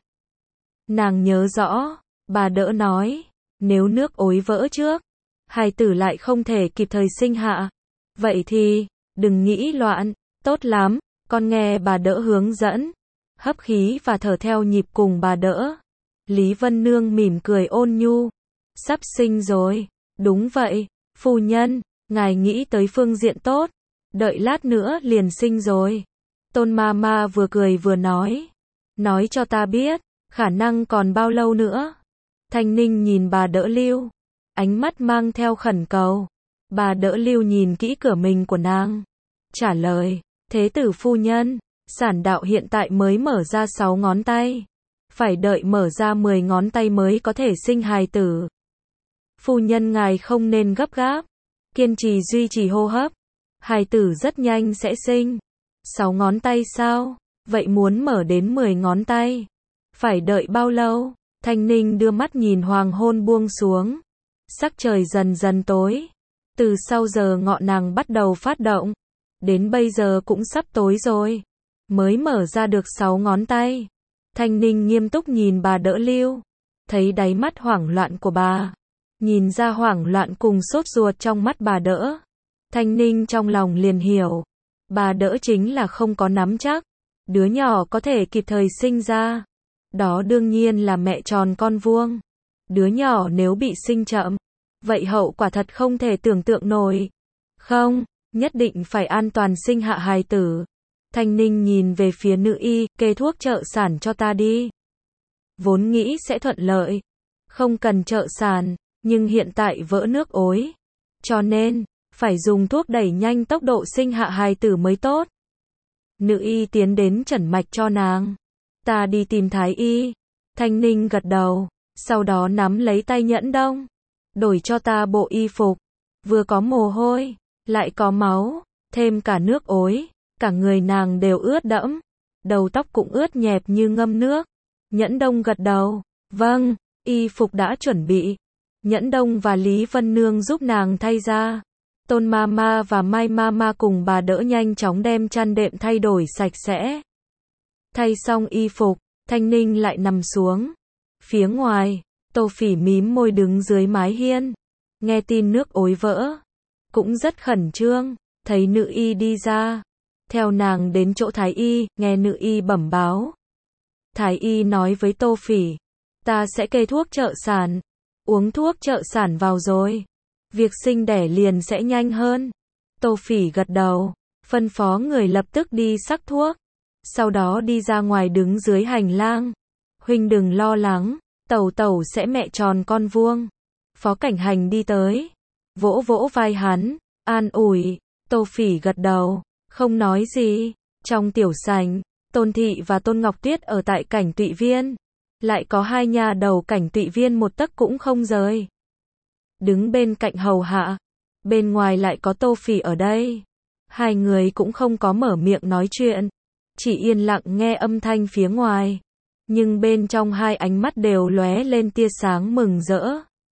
Nàng nhớ rõ, bà đỡ nói, nếu nước ối vỡ trước, hài tử lại không thể kịp thời sinh hạ. Vậy thì, đừng nghĩ loạn, tốt lắm, con nghe bà đỡ hướng dẫn. Hấp khí và thở theo nhịp cùng bà đỡ. Lý Vân Nương mỉm cười ôn nhu. Sắp sinh rồi, đúng vậy, phu nhân, ngài nghĩ tới phương diện tốt. Đợi lát nữa liền sinh rồi. Tôn Mama vừa cười vừa nói. Nói cho ta biết, khả năng còn bao lâu nữa? Thanh Ninh nhìn bà đỡ Lưu. Ánh mắt mang theo khẩn cầu. Bà đỡ Lưu nhìn kỹ cửa mình của nàng. Trả lời, thế tử phu nhân, sản đạo hiện tại mới mở ra sáu ngón tay. Phải đợi mở ra mười ngón tay mới có thể sinh hài tử. Phu nhân ngài không nên gấp gáp. Kiên trì duy trì hô hấp. Hài tử rất nhanh sẽ sinh. Sáu ngón tay sao? Vậy muốn mở đến mười ngón tay. Phải đợi bao lâu? Thanh Ninh đưa mắt nhìn hoàng hôn buông xuống. Sắc trời dần dần tối. Từ sau giờ ngọ nàng bắt đầu phát động. Đến bây giờ cũng sắp tối rồi. Mới mở ra được sáu ngón tay. Thanh Ninh nghiêm túc nhìn bà đỡ Lưu. Thấy đáy mắt hoảng loạn của bà. Nhìn ra hoảng loạn cùng sốt ruột trong mắt bà đỡ. Thanh Ninh trong lòng liền hiểu. Bà đỡ chính là không có nắm chắc. Đứa nhỏ có thể kịp thời sinh ra. Đó đương nhiên là mẹ tròn con vuông. Đứa nhỏ nếu bị sinh chậm. Vậy hậu quả thật không thể tưởng tượng nổi. Không, nhất định phải an toàn sinh hạ hài tử. Thanh Ninh nhìn về phía nữ y, kê thuốc trợ sản cho ta đi. Vốn nghĩ sẽ thuận lợi. Không cần trợ sản, nhưng hiện tại vỡ nước ối. Cho nên, phải dùng thuốc đẩy nhanh tốc độ sinh hạ hài tử mới tốt. Nữ y tiến đến chẩn mạch cho nàng. Ta đi tìm thái y. Thanh Ninh gật đầu, sau đó nắm lấy tay Nhẫn Đông. Đổi cho ta bộ y phục. Vừa có mồ hôi, lại có máu, thêm cả nước ối. Cả người nàng đều ướt đẫm. Đầu tóc cũng ướt nhẹp như ngâm nước. Nhẫn Đông gật đầu. Vâng, y phục đã chuẩn bị. Nhẫn Đông và Lý Vân Nương giúp nàng thay ra. Tôn Mama và Mai Mama cùng bà đỡ nhanh chóng đem chăn đệm thay đổi sạch sẽ. Thay xong y phục, Thanh Ninh lại nằm xuống. Phía ngoài, Tô Phỉ mím môi đứng dưới mái hiên. Nghe tin nước ối vỡ. Cũng rất khẩn trương, thấy nữ y đi ra. theo nàng đến chỗ Thái Y, nghe nữ y bẩm báo. Thái Y nói với Tô Phỉ, ta sẽ kê thuốc trợ sản, uống thuốc trợ sản vào rồi, việc sinh đẻ liền sẽ nhanh hơn. Tô Phỉ gật đầu, phân phó người lập tức đi sắc thuốc, sau đó đi ra ngoài đứng dưới hành lang. Huynh đừng lo lắng, Tẩu tẩu sẽ mẹ tròn con vuông. Phó Cảnh Hành đi tới, vỗ vỗ vai hắn, an ủi. Tô Phỉ gật đầu, không nói gì. Trong tiểu sảnh, Tôn Thị và Tôn Ngọc Tuyết ở tại Cảnh Tụy Viên, lại có hai nha đầu Cảnh Tụy Viên một tấc cũng không rời, đứng bên cạnh hầu hạ. Bên ngoài lại có Tô Phỉ ở đây. Hai người cũng không có mở miệng nói chuyện, chỉ yên lặng nghe âm thanh phía ngoài. Nhưng bên trong hai ánh mắt đều lóe lên tia sáng mừng rỡ.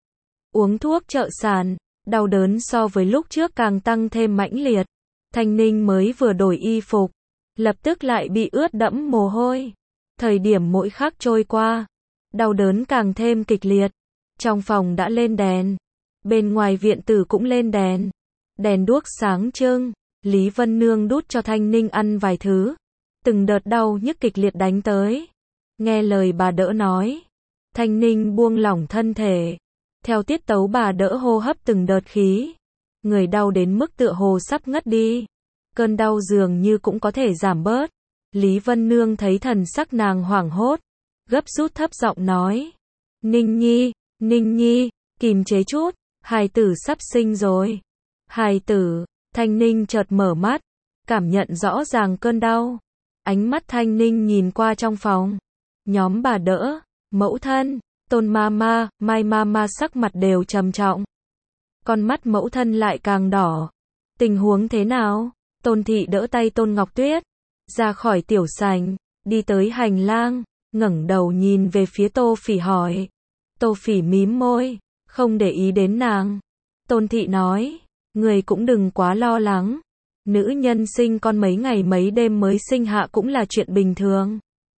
Uống thuốc trợ sản, đau đớn so với lúc trước càng tăng thêm mãnh liệt. Thanh Ninh mới vừa đổi y phục, lập tức lại bị ướt đẫm mồ hôi. Thời điểm mỗi khắc trôi qua, đau đớn càng thêm kịch liệt. Trong phòng đã lên đèn, bên ngoài viện tử cũng lên đèn. Đèn đuốc sáng trưng, Lý Vân Nương đút cho Thanh Ninh ăn vài thứ. Từng đợt đau nhức kịch liệt đánh tới. Nghe lời bà đỡ nói, Thanh Ninh buông lỏng thân thể. Theo tiết tấu bà đỡ hô hấp từng đợt khí. Người đau đến mức tựa hồ sắp ngất đi. Cơn đau dường như cũng có thể giảm bớt. Lý Vân Nương thấy thần sắc nàng hoảng hốt, gấp rút thấp giọng nói. Ninh Nhi, Ninh Nhi, kìm chế chút, hài tử sắp sinh rồi. Hài tử, Thanh Ninh chợt mở mắt, cảm nhận rõ ràng cơn đau. Ánh mắt Thanh Ninh nhìn qua trong phòng. Nhóm bà đỡ, mẫu thân, Tôn Mama, Mai Mama sắc mặt đều trầm trọng. Con mắt mẫu thân lại càng đỏ. Tình huống thế nào? Tôn Thị đỡ tay Tôn Ngọc Tuyết, ra khỏi tiểu sảnh, đi tới hành lang, ngẩng đầu nhìn về phía Tô Phỉ hỏi. Tô Phỉ mím môi, không để ý đến nàng. Tôn Thị nói, người cũng đừng quá lo lắng. Nữ nhân sinh con mấy ngày mấy đêm mới sinh hạ cũng là chuyện bình thường.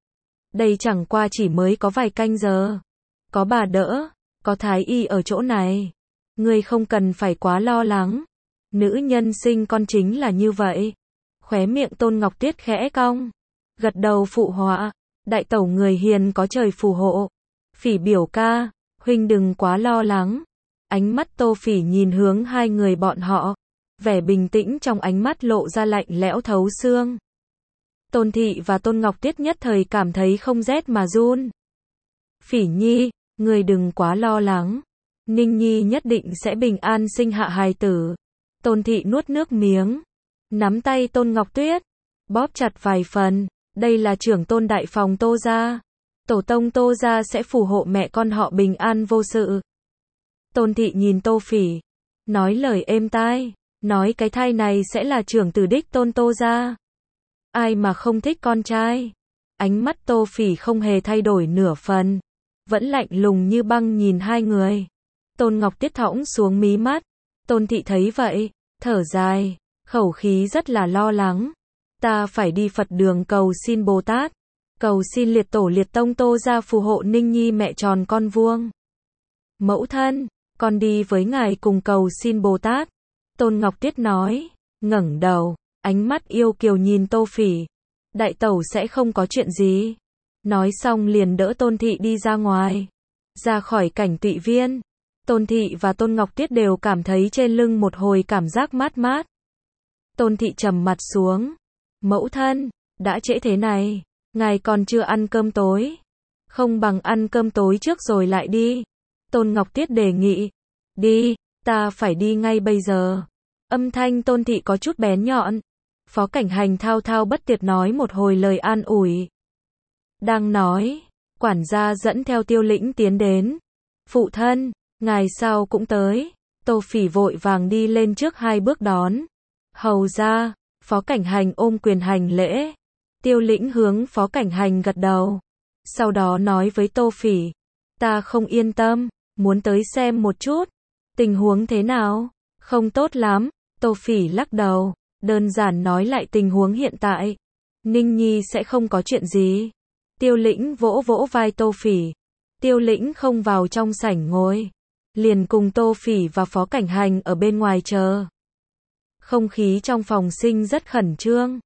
Đây chẳng qua chỉ mới có vài canh giờ. Có bà đỡ, có Thái Y ở chỗ này. Ngươi không cần phải quá lo lắng. Nữ nhân sinh con chính là như vậy. Khóe miệng Tôn Ngọc Tuyết khẽ cong, gật đầu phụ họa. Đại tẩu người hiền có trời phù hộ. Phỉ biểu ca, huynh đừng quá lo lắng. Ánh mắt Tô Phỉ nhìn hướng hai người bọn họ. Vẻ bình tĩnh trong ánh mắt lộ ra lạnh lẽo thấu xương. Tôn Thị và Tôn Ngọc Tuyết nhất thời cảm thấy không rét mà run. Phỉ Nhi, người đừng quá lo lắng. Ninh Nhi nhất định sẽ bình an sinh hạ hài tử. Tôn Thị nuốt nước miếng, nắm tay Tôn Ngọc Tuyết, bóp chặt vài phần. Đây là trưởng tôn đại phòng Tô gia. Tổ tông Tô gia sẽ phù hộ mẹ con họ bình an vô sự. Tôn Thị nhìn Tô Phỉ, nói lời êm tai, nói cái thai này sẽ là trưởng tử đích tôn Tô gia. Ai mà không thích con trai. Ánh mắt Tô Phỉ không hề thay đổi nửa phần, vẫn lạnh lùng như băng nhìn hai người. Tôn Ngọc Tuyết thõng xuống mí mắt. Tôn Thị thấy vậy, thở dài, khẩu khí rất là lo lắng. Ta phải đi Phật đường cầu xin Bồ Tát, cầu xin liệt tổ liệt tông Tô gia phù hộ Ninh Nhi mẹ tròn con vuông. Mẫu thân, con đi với ngài cùng cầu xin Bồ Tát. Tôn Ngọc Tuyết nói, ngẩng đầu, ánh mắt yêu kiều nhìn Tô Phỉ. Đại tẩu sẽ không có chuyện gì. Nói xong liền đỡ Tôn Thị đi ra ngoài, ra khỏi Cảnh Tụy Viên. Tôn Thị và Tôn Ngọc Tuyết đều cảm thấy trên lưng một hồi cảm giác mát mát. Tôn Thị trầm mặt xuống. Mẫu thân, đã trễ thế này, ngài còn chưa ăn cơm tối. Không bằng ăn cơm tối trước rồi lại đi. Tôn Ngọc Tuyết đề nghị. Đi, ta phải đi ngay bây giờ. Âm thanh Tôn Thị có chút bén nhọn. Phó Cảnh Hành thao thao bất tuyệt nói một hồi lời an ủi. Đang nói, quản gia dẫn theo Tiêu Lĩnh tiến đến. Phụ thân, ngài sao cũng tới. Tô Phỉ vội vàng đi lên trước hai bước đón. Hầu ra. Phó Cảnh Hành ôm quyền hành lễ. Tiêu Lĩnh hướng Phó Cảnh Hành gật đầu. Sau đó nói với Tô Phỉ. Ta không yên tâm, muốn tới xem một chút. Tình huống thế nào? Không tốt lắm. Tô Phỉ lắc đầu, đơn giản nói lại tình huống hiện tại. Ninh Nhi sẽ không có chuyện gì. Tiêu Lĩnh vỗ vỗ vai Tô Phỉ. Tiêu Lĩnh không vào trong sảnh ngồi, liền cùng Tô Phỉ và Phó Cảnh Hành ở bên ngoài chờ. Không khí trong phòng sinh rất khẩn trương.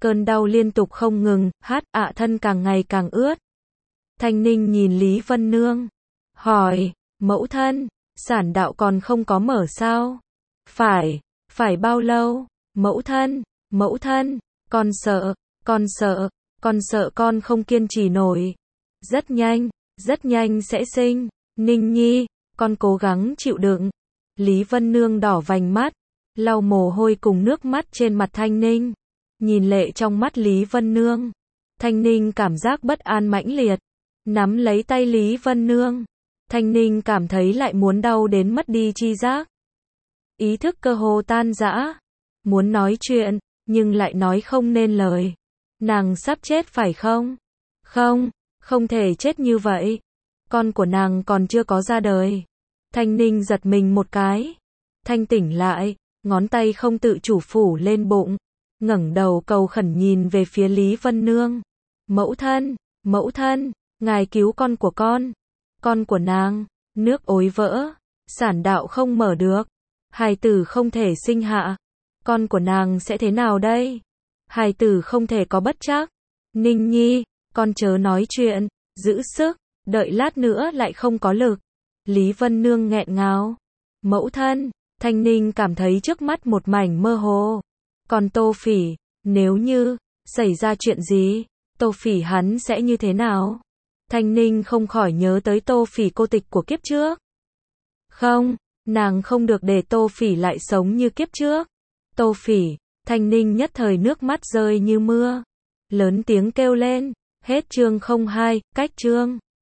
Cơn đau liên tục không ngừng, hát ạ thân càng ngày càng ướt. Thanh Ninh nhìn Lý Vân Nương, hỏi, mẫu thân, sản đạo còn không có mở sao? Phải, phải bao lâu? Mẫu thân, mẫu thân, con sợ, con sợ, con sợ con không kiên trì nổi. Rất nhanh, rất nhanh sẽ sinh. Ninh Nhi, con cố gắng chịu đựng. Lý Vân Nương đỏ vành mắt, lau mồ hôi cùng nước mắt trên mặt Thanh Ninh. Nhìn lệ trong mắt Lý Vân Nương, Thanh Ninh cảm giác bất an mãnh liệt. Nắm lấy tay Lý Vân Nương, Thanh Ninh cảm thấy lại muốn đau đến mất đi chi giác. Ý thức cơ hồ tan rã. Muốn nói chuyện, nhưng lại nói không nên lời. Nàng sắp chết phải không? Không, không thể chết như vậy. Con của nàng còn chưa có ra đời. Thanh Ninh giật mình một cái. Thanh tỉnh lại, ngón tay không tự chủ phủ lên bụng. Ngẩng đầu cầu khẩn nhìn về phía Lý Vân Nương. Mẫu thân, mẫu thân, ngài cứu con của con. Con của nàng, nước ối vỡ, sản đạo không mở được. Hài tử không thể sinh hạ. Con của nàng sẽ thế nào đây? Hài tử không thể có bất trắc. Ninh Nhi, con chớ nói chuyện, giữ sức, đợi lát nữa lại không có lực. Lý Vân Nương nghẹn ngào. Mẫu thân, Thanh Ninh cảm thấy trước mắt một mảnh mơ hồ. Còn Tô Phỉ, nếu như xảy ra chuyện gì, Tô Phỉ hắn sẽ như thế nào? Thanh Ninh không khỏi nhớ tới Tô Phỉ cô tịch của kiếp trước. Không, nàng không được để Tô Phỉ lại sống như kiếp trước. Tô Phỉ, Thanh Ninh nhất thời nước mắt rơi như mưa. Lớn tiếng kêu lên, hết chương không hai, cách chương.